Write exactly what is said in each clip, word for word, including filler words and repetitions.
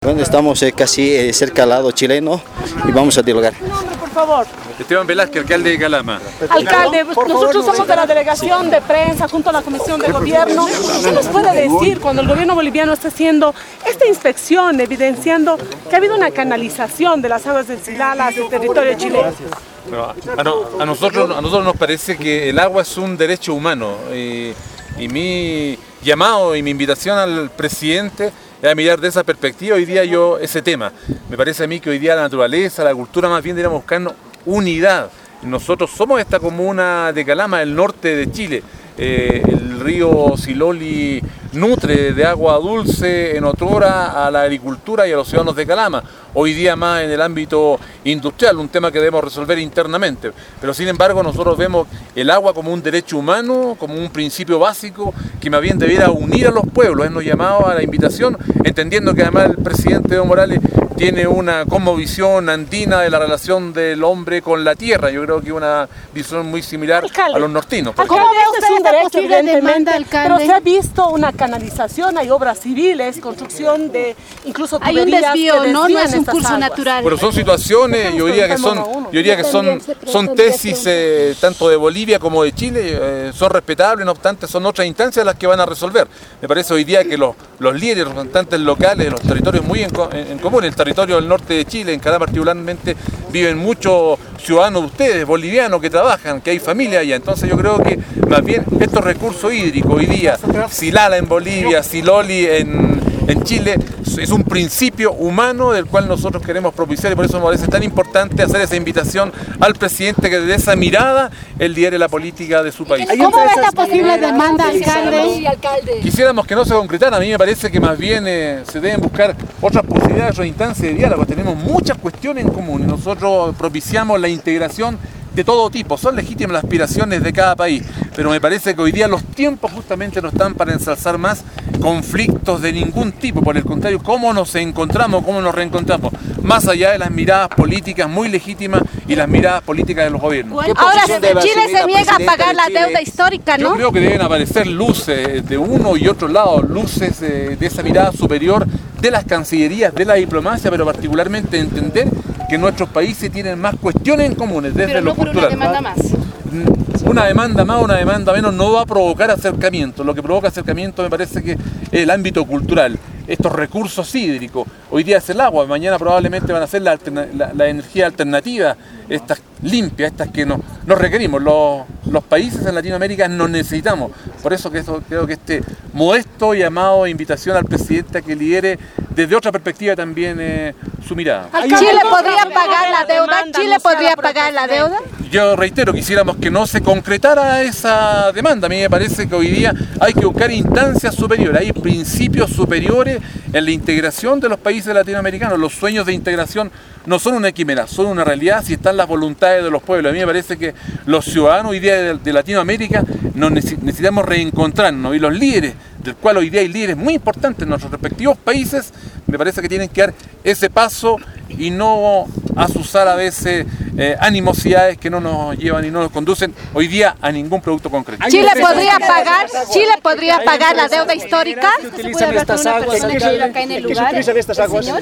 Bueno, estamos eh, casi eh, cerca al lado chileno y vamos a dialogar. ¿Tu nombre, por favor? Esteban Velázquez, alcalde de Calama. Alcalde, nosotros somos de la delegación de prensa junto a la Comisión de Gobierno. ¿Qué nos puede decir cuando el gobierno boliviano está haciendo esta inspección, evidenciando que ha habido una canalización de las aguas del Silala hacia el territorio chileno? Bueno, a, no, a, nosotros, a nosotros nos parece que el agua es un derecho humano y, y mi llamado y mi invitación al presidente es a mirar de esa perspectiva hoy día yo ese tema. Me parece a mí que hoy día la naturaleza, la cultura más bien deberíamos buscar unidad. Nosotros somos esta comuna de Calama, el norte de Chile. Eh, el río Siloli nutre de agua dulce en otrora a la agricultura y a los ciudadanos de Calama. Hoy día más en el ámbito industrial, un tema que debemos resolver internamente. Pero sin embargo nosotros vemos el agua como un derecho humano, como un principio básico que más bien debiera unir a los pueblos. Él nos llamaba a la invitación, entendiendo que además el presidente Evo Morales tiene una cosmovisión andina de la relación del hombre con la tierra. Yo creo que una visión muy similar Alcalde, a los nortinos. ¿Cómo ve usted un derecho, evidentemente, pero se ha visto una canalización, hay obras civiles, construcción de incluso tuberías. Hay un desvío, que no, no es un estas curso aguas. natural. Pero son situaciones, yo diría que son, yo diría que son, son tesis eh, tanto de Bolivia como de Chile, eh, son respetables, no obstante son otras instancias las que van a resolver. Me parece hoy día que los, los líderes, los representantes locales, los territorios muy en, en, en común, el territorio del norte de Chile, en Calama particularmente, viven muchos ciudadanos de ustedes, bolivianos, que trabajan, que hay familia allá. Entonces yo creo que más bien estos recursos hídricos hoy día, Silala en Bolivia, Siloli en, en Chile, es un principio humano del cual nosotros queremos propiciar y por eso me parece tan importante hacer esa invitación al presidente que desde esa mirada él lidere la política de su país. ¿Cómo ve esta posible demanda, alcalde? Quisiéramos que no se concretara, a mí me parece que más bien eh, se deben buscar otras posibilidades, otras instancias de diálogo. Tenemos muchas cuestiones en común y nosotros propiciamos la integración de todo tipo, son legítimas las aspiraciones de cada país, pero me parece que hoy día los tiempos justamente no están para ensalzar más conflictos de ningún tipo, por el contrario, cómo nos encontramos, cómo nos reencontramos, más allá de las miradas políticas muy legítimas y las miradas políticas de los gobiernos. Ahora Chile se niega a pagar la deuda histórica, ¿no? Yo creo que deben aparecer luces de uno y otro lado, luces de esa mirada superior de las cancillerías, de la diplomacia, pero particularmente entender que nuestros países tienen más cuestiones en comunes desde pero no lo por cultural. una demanda más. Una demanda más, una demanda menos no va a provocar acercamiento. Lo que provoca acercamiento me parece que es el ámbito cultural. Estos recursos hídricos, hoy día es el agua, mañana probablemente van a ser la, la, la energía alternativa, estas limpias, estas que no, nos requerimos. Los, los países en Latinoamérica nos necesitamos. Por eso que eso, creo que este modesto llamado e invitación al presidente a que lidere desde otra perspectiva también eh, su mirada. ¿Chile podría pagar la deuda? ¿Chile podría pagar la deuda? Yo reitero, quisiéramos que no se concretara esa demanda. A mí me parece que hoy día hay que buscar instancias superiores, hay principios superiores en la integración de los países latinoamericanos. Los sueños de integración no son una quimera, son una realidad si están las voluntades de los pueblos. A mí me parece que los ciudadanos hoy día de, de Latinoamérica nos necesitamos reencontrarnos y los líderes, del cual hoy día hay líderes muy importantes en nuestros respectivos países, me parece que tienen que dar ese paso y no azuzar a veces eh, animosidades que no nos llevan y no nos conducen hoy día a ningún producto concreto. ¿Chile podría pagar, Chile podría pagar la deuda histórica? ¿Se puede hablar con una persona que vive acá en el lugar? ¿El señor?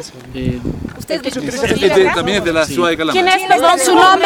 ¿Usted Este también es de la ciudad de Calama. ¿Quién es? Perdón, ¿su nombre?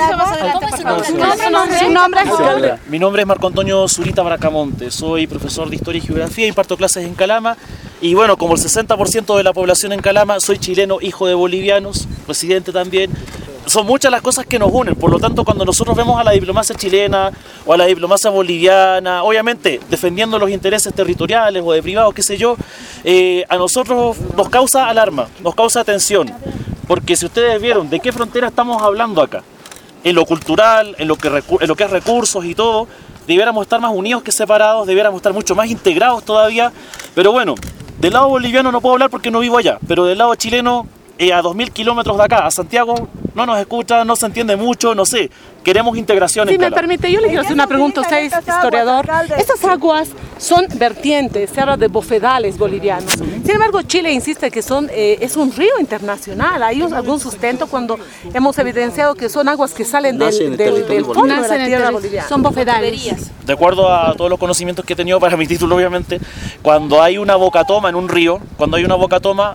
¿Su nombre? Hola, mi nombre es Marco Antonio Zurita Bracamonte, soy profesor de Historia y Geografía, imparto clases en Calama y bueno, como el sesenta por ciento de la población en Calama, soy chileno, hijo de bolivianos, residente también. Son muchas las cosas que nos unen, por lo tanto cuando nosotros vemos a la diplomacia chilena o a la diplomacia boliviana, obviamente defendiendo los intereses territoriales o de privados, qué sé yo, eh, a nosotros nos causa alarma, nos causa tensión, porque si ustedes vieron de qué frontera estamos hablando acá, en lo cultural, en lo que, en lo que es recursos y todo, debiéramos estar más unidos que separados, debiéramos estar mucho más integrados todavía, pero bueno, del lado boliviano no puedo hablar porque no vivo allá, pero del lado chileno, eh, a dos mil kilómetros de acá, a Santiago, no nos escucha, no se entiende mucho, no sé, queremos integración en Si me Calama. permite, yo le quiero hacer una pregunta, usted es historiador. Estas aguas son vertientes, se habla de bofedales bolivianos. Sin embargo, Chile insiste que son, eh, es un río internacional. ¿Hay un- algún sustento cuando hemos evidenciado que son aguas que salen del, Nace en el del, territorio del fondo de Nacen la en tierra el- boliviana? Son bofedales. De acuerdo a todos los conocimientos que he tenido para mi título, obviamente, cuando hay una bocatoma en un río, cuando hay una bocatoma,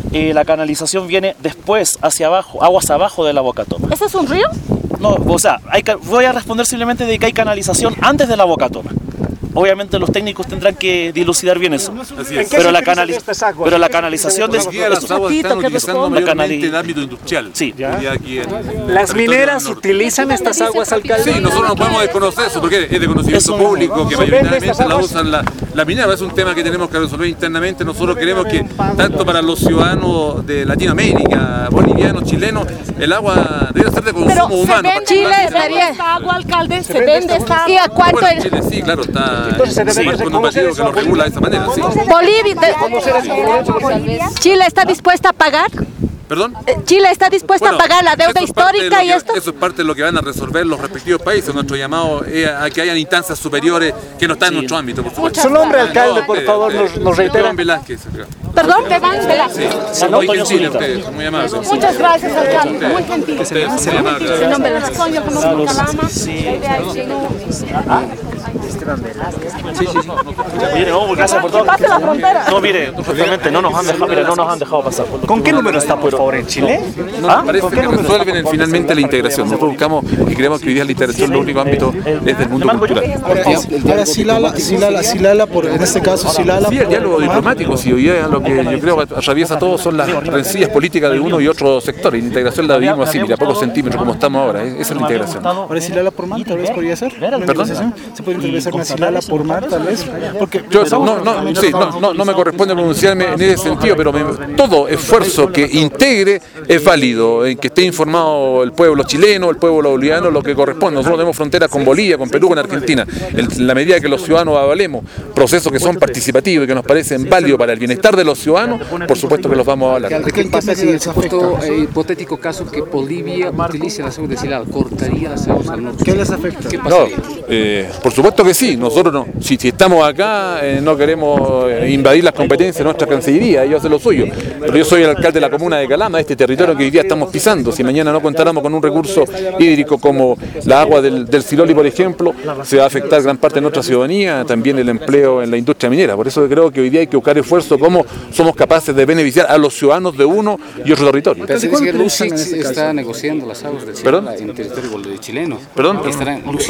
eh, la canalización viene después, hacia abajo, aguas abajo de la Boca Toma. ¿Ese es un río? No, o sea, hay, voy a responder simplemente de que hay canalización antes de la Boca Toma. Obviamente los técnicos tendrán que dilucidar bien eso. Pero la, canaliz pero la canalización de las aguas están utilizando mayormente el ámbito industrial. Sí. Aquí en ¿Las mineras utilizan estas aguas, alcalde? Sí, nosotros no podemos desconocer eso porque es de conocimiento público que mayoritariamente la usan la, la minera. Es un tema que tenemos que resolver internamente. Nosotros queremos que tanto para los ciudadanos de Latinoamérica, bolivianos, chilenos, el agua debe ser de consumo Pero humano. Se Chile estaría esta agua, alcalde, se, se vende esta agua. ¿Y a cuánto? Bueno, Chile sí, claro, está Entonces, se debe sí, con un partido que lo regula de esa manera. Sí. Bolivia, de... ¿Chile está dispuesta a pagar? ¿Perdón? ¿Chile está dispuesta Bueno, a pagar la deuda histórica que, y esto? Eso es parte de lo que van a resolver los respectivos países. Nuestro llamado es a que hayan instancias superiores que no están en nuestro ámbito, por supuesto. Su nombre, alcalde, por favor, nos, nos reitera. Iván Velázquez. Perdón, te van Sí, sí, muy gentil ustedes, muy amables. Muchas gracias, alcalde. Muy gentil. Ustedes son muy amables. Su nombre es Antonio, conozco Calama. Sí. Sí, sí, sí. Mire, oh, gracias por todo. Pase la frontera. No, mire, justamente no nos han dejado, mire, no nos han dejado pasar. ¿Con qué número está, por favor, en Chile? ¿Ah? Parece que resuelven finalmente la integración. Nosotros buscamos y creemos que hoy día la integración, el único ámbito es del mundo cultural. Ahora, Silala, Silala, Silala, por, en este caso, Silala. Sí, el diálogo diplomático, si hoy día lo que yo creo que atraviesa todo son las rencillas políticas de uno y otro sector. Y la integración la vivimos así, mira, a pocos centímetros, como estamos ahora. Esa es la integración. Ahora, Silala por mar, tal vez podría ser. ¿Perdón? ¿Se puede intervenir una Silala por mar, tal vez? Porque yo no, no, sí, no, no, no me corresponde pronunciarme en ese sentido, pero me, todo esfuerzo que integre es válido, en que esté informado el pueblo chileno, el pueblo boliviano, lo que corresponde. Nosotros tenemos frontera con Bolivia, con Perú, con Argentina. En la medida que los ciudadanos avalemos procesos que son participativos y que nos parecen válidos para el bienestar de los ciudadanos, por supuesto que los vamos a avalar. ¿Qué pasa en el supuesto eh, hipotético caso que Bolivia utilice las aguas de Silala? ¿Cortaría las aguas al norte? ¿Qué les afecta? ¿Qué No, pasaría? eh, por supuesto que sí. Nosotros no. Si, si estamos acá, eh, no queremos eh, invadir las competencias de nuestra Cancillería, ellos hacen lo suyo. Pero yo soy el alcalde de la comuna de Calama, este territorio que hoy día estamos pisando. Si mañana no contáramos con un recurso hídrico como la agua del, del Siloli, por ejemplo, se va a afectar gran parte de nuestra ciudadanía, también el empleo en la industria minera. Por eso creo que hoy día hay que buscar esfuerzo, cómo somos capaces de beneficiar a los ciudadanos de uno y otro territorio. Pero se dice que Lucic está negociando las aguas del Silala ¿Perdón? en territorio chileno. ¿Perdón? Estará Lucic.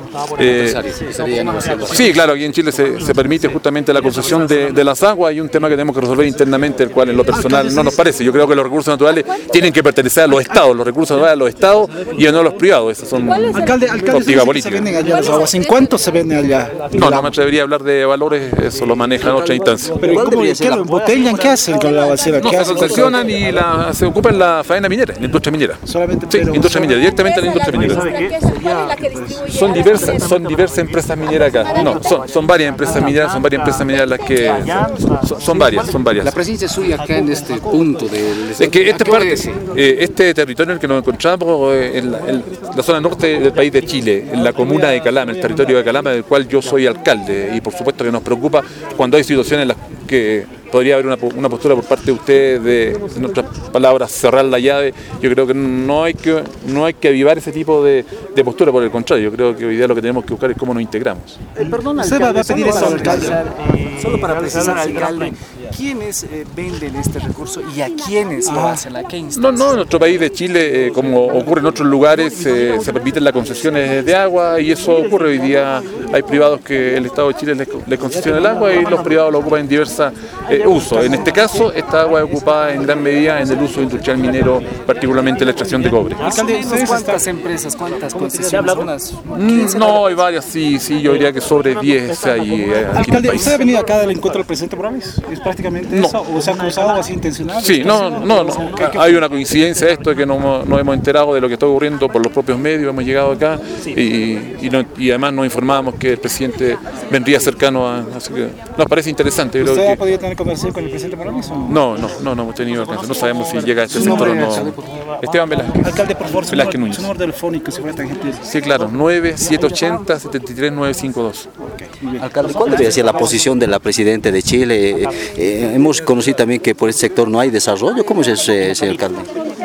Eh, Estaría negociando. Sí, claro, aquí en Chile se, se permite justamente la concesión de, de las aguas y un tema que tenemos que resolver internamente, el cual en lo personal no nos parece. Yo creo que los recursos naturales tienen que pertenecer a los estados, los recursos naturales a los estados y no a los privados. Esas son Alcalde, alcalde, óptica se política. venden allá las aguas. ¿En cuánto se vende allá? No, no me atrevería a hablar de valores, eso lo manejan otras instancias. Pero ¿y cómo, ¿qué lo embotellan? ¿Qué hacen con la basura? No, ¿Qué se hacen? concesionan y la, se ocupan en la faena minera, en la industria minera. Solamente, Sí, pero- industria minera, directamente a la industria minera. Son diversas, son diversas empresas mineras acá. No, son, son varias empresas mineras, son varias empresas mineras las que son, son varias, son varias. La presencia suya acá en este punto del... Es que esta ¿a qué parte, obedece? eh, este territorio en el que nos encontramos, eh, en, la, en la zona norte del país de Chile, en la comuna de Calama, el territorio de Calama, del cual yo soy alcalde, y por supuesto que nos preocupa cuando hay situaciones en las que podría haber una, una postura por parte de ustedes de, en otras palabras, cerrar la llave. Yo creo que no hay que, no hay que avivar ese tipo de, de postura, por el contrario, yo creo que hoy día lo que tenemos que buscar es cómo nos integramos. Perdón, ¿Usted va a alcalde, pedir solo eso, para alcalde? precisar, eh, solo para precisar, alcalde, ¿quiénes eh, venden este recurso y a quiénes lo hacen? ¿A qué No, instancias? no, en nuestro país de Chile, eh, como ocurre en otros lugares, eh, se permiten las concesiones de agua y eso ocurre. Hoy día hay privados que el Estado de Chile les, les concesiona el agua y los privados lo ocupan en diversos eh, usos. En este caso, esta agua es ocupada en gran medida en el uso industrial minero, particularmente la extracción de cobre. Alcalde, ¿cuántas empresas, cuántas concesiones? Unas Mm, No, hay varias, sí, sí, yo diría que sobre diez hay eh, aquí en el Alcalde, país. ¿usted ha venido acá del encuentro del presidente Morales? ¿Es prácticamente No. eso? ¿O se ha acusado así intencional? Sí, no, no, no. Hay una coincidencia de esto, de que no nos hemos enterado de lo que está ocurriendo por los propios medios, hemos llegado acá y, y, no- y además nos informábamos que el presidente vendría cercano a... Así que nos parece interesante. Creo ¿Usted ha que, podido tener conversación con el presidente Morales o no? no, no, no, no hemos tenido alcance. No sabemos si llega a este sector o no. Esteban Velázquez. Alcalde, por favor, su Velázquez número, Núñez. su número telefónico, si fuera tan gentil. Sí, claro, nueve siete ochenta setenta y tres nueve cincuenta y dos. Alcalde, ¿cuál debería ser la posición de la Presidenta de Chile? Eh, eh, hemos conocido también que por este sector no hay desarrollo. ¿Cómo es eso, eh, señor alcalde?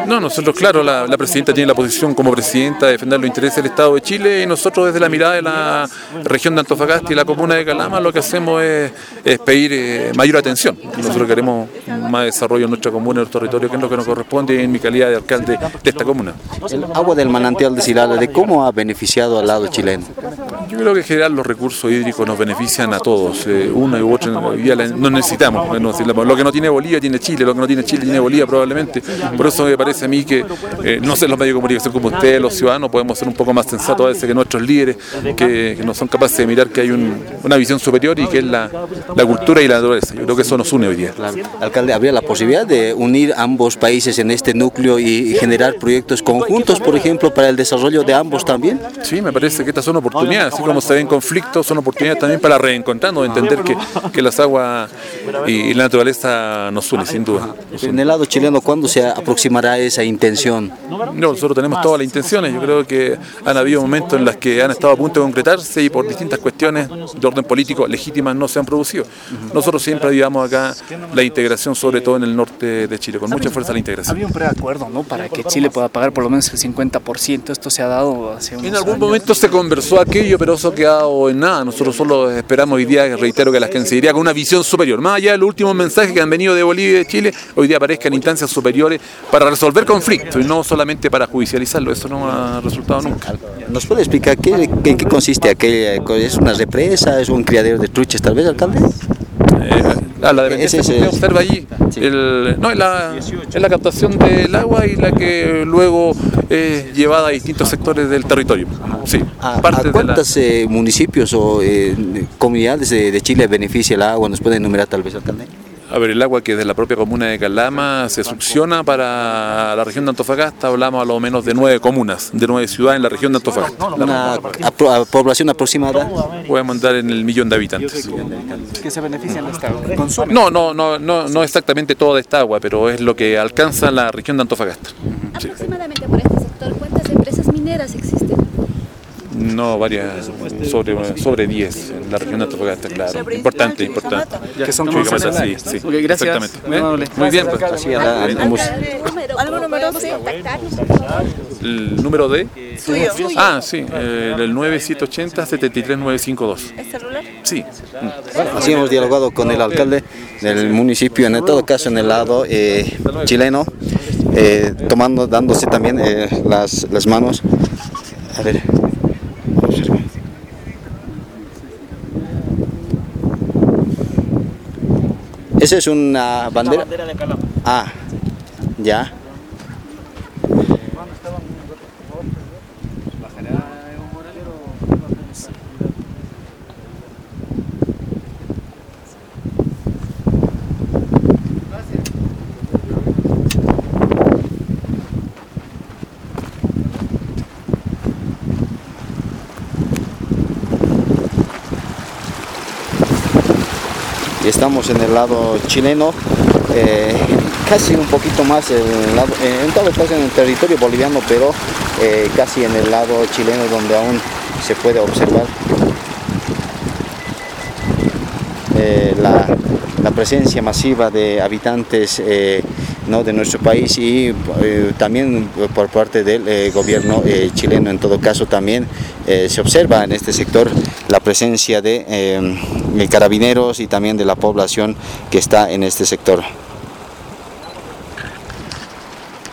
No, nosotros, claro, la, la presidenta tiene la posición como presidenta de defender los intereses del Estado de Chile y nosotros desde la mirada de la región de Antofagasta y la comuna de Calama lo que hacemos es, es pedir eh, mayor atención. Nosotros queremos más desarrollo en nuestra comuna, en nuestro territorio, que es lo que nos corresponde en mi calidad de alcalde de esta comuna. El agua del manantial de Silala, ¿de cómo ha beneficiado al lado chileno? Yo creo que en general los recursos hídricos nos benefician a todos, eh, uno y otro, hoy día no necesitamos, no necesitamos. Lo que no tiene Bolivia tiene Chile, lo que no tiene Chile tiene Bolivia probablemente. Por eso me parece a mí que, eh, no sé, los medios de comunicación como ustedes, los ciudadanos, podemos ser un poco más sensatos a veces que nuestros líderes, que, que no son capaces de mirar que hay un, una visión superior y que es la, la cultura y la naturaleza. Yo creo que eso nos une hoy día. Claro. Alcalde, ¿habría la posibilidad de unir ambos países en este núcleo y, y generar proyectos conjuntos, por ejemplo, para el desarrollo de ambos también? Sí, me parece que estas son oportunidades, así como se ven conflictos, son oportunidades también para reencontrarnos, entender que, que las aguas y, y la naturaleza nos une, sin duda. Nos une. En el lado chileno, ¿cuándo se aproximará esa intención? No, nosotros tenemos todas las intenciones. Yo creo que han habido momentos en los que han estado a punto de concretarse y por distintas cuestiones de orden político legítimas no se han producido. Nosotros siempre ayudamos acá la integración, sobre todo en el norte de Chile, con mucha fuerza la integración. Había un preacuerdo, ¿no?, para que Chile pueda pagar por lo menos el cincuenta por ciento. Esto se ha dado hace unos En algún años. momento se conversó aquello, pero eso ha quedado en nada. Nosotros solo esperamos hoy día, reitero, que la Cancillería con una visión superior, más allá de los últimos mensajes que han venido de Bolivia y de Chile, hoy día aparezcan instancias superiores para resolver conflictos y no solamente para judicializarlo. Eso no ha resultado nunca. ¿Nos puede explicar qué, en qué consiste aquella? ¿Es una represa? ¿Es un criadero de truchas, tal vez, alcalde? Eh, ah, la dependencia Ese que es- usted observa allí, Sí. el, no, es la, es la captación del agua y la que luego es llevada a distintos sectores del territorio. Sí, ¿A, parte a de la- cuántos eh, municipios o eh, comunidades de, de Chile beneficia el agua? ¿Nos puede enumerar tal vez, alcalde? A ver, el agua que de la propia comuna de Calama se succiona para la región de Antofagasta, hablamos a lo menos de nueve comunas, de nueve ciudades en la región de Antofagasta. ¿Una apro- a población aproximada? Podemos andar en el millón de habitantes. que se benefician de esta agua. Consumen. No, no, no, no, no exactamente toda esta agua, pero es lo que alcanza la región de Antofagasta. Sí. Aproximadamente por este sector, ¿cuántas empresas mineras existen? No, varias, sobre, sobre diez en la región de Antofagasta, claro. Importante, importante. Que son Sí, concesionarios. sí, sí, Ok, gracias. exactamente. Muy amable. Muy bien, pues. Así, a- a- ambos. ¿Algún número? ¿Podemos contactarnos, por favor? El número de... Suyo. Ah, sí, eh, el nueve siete ocho cero, siete tres nueve cinco dos. ¿Es celular? Sí. Así hemos dialogado con el alcalde del municipio, en todo caso en el lado eh, chileno, eh, tomando, dándose también eh, las, las manos. A ver. ¿Esa es una bandera? La bandera de Calama. Ah, ya. Y estamos en el lado chileno, eh, casi un poquito más en el lado, eh, en todo caso en el territorio boliviano, pero eh, casi en el lado chileno donde aún se puede observar eh, la, la presencia masiva de habitantes eh, ¿no? de nuestro país y eh, también por parte del eh, gobierno eh, chileno. En todo caso también eh, se observa en este sector la presencia de eh, carabineros y también de la población que está en este sector.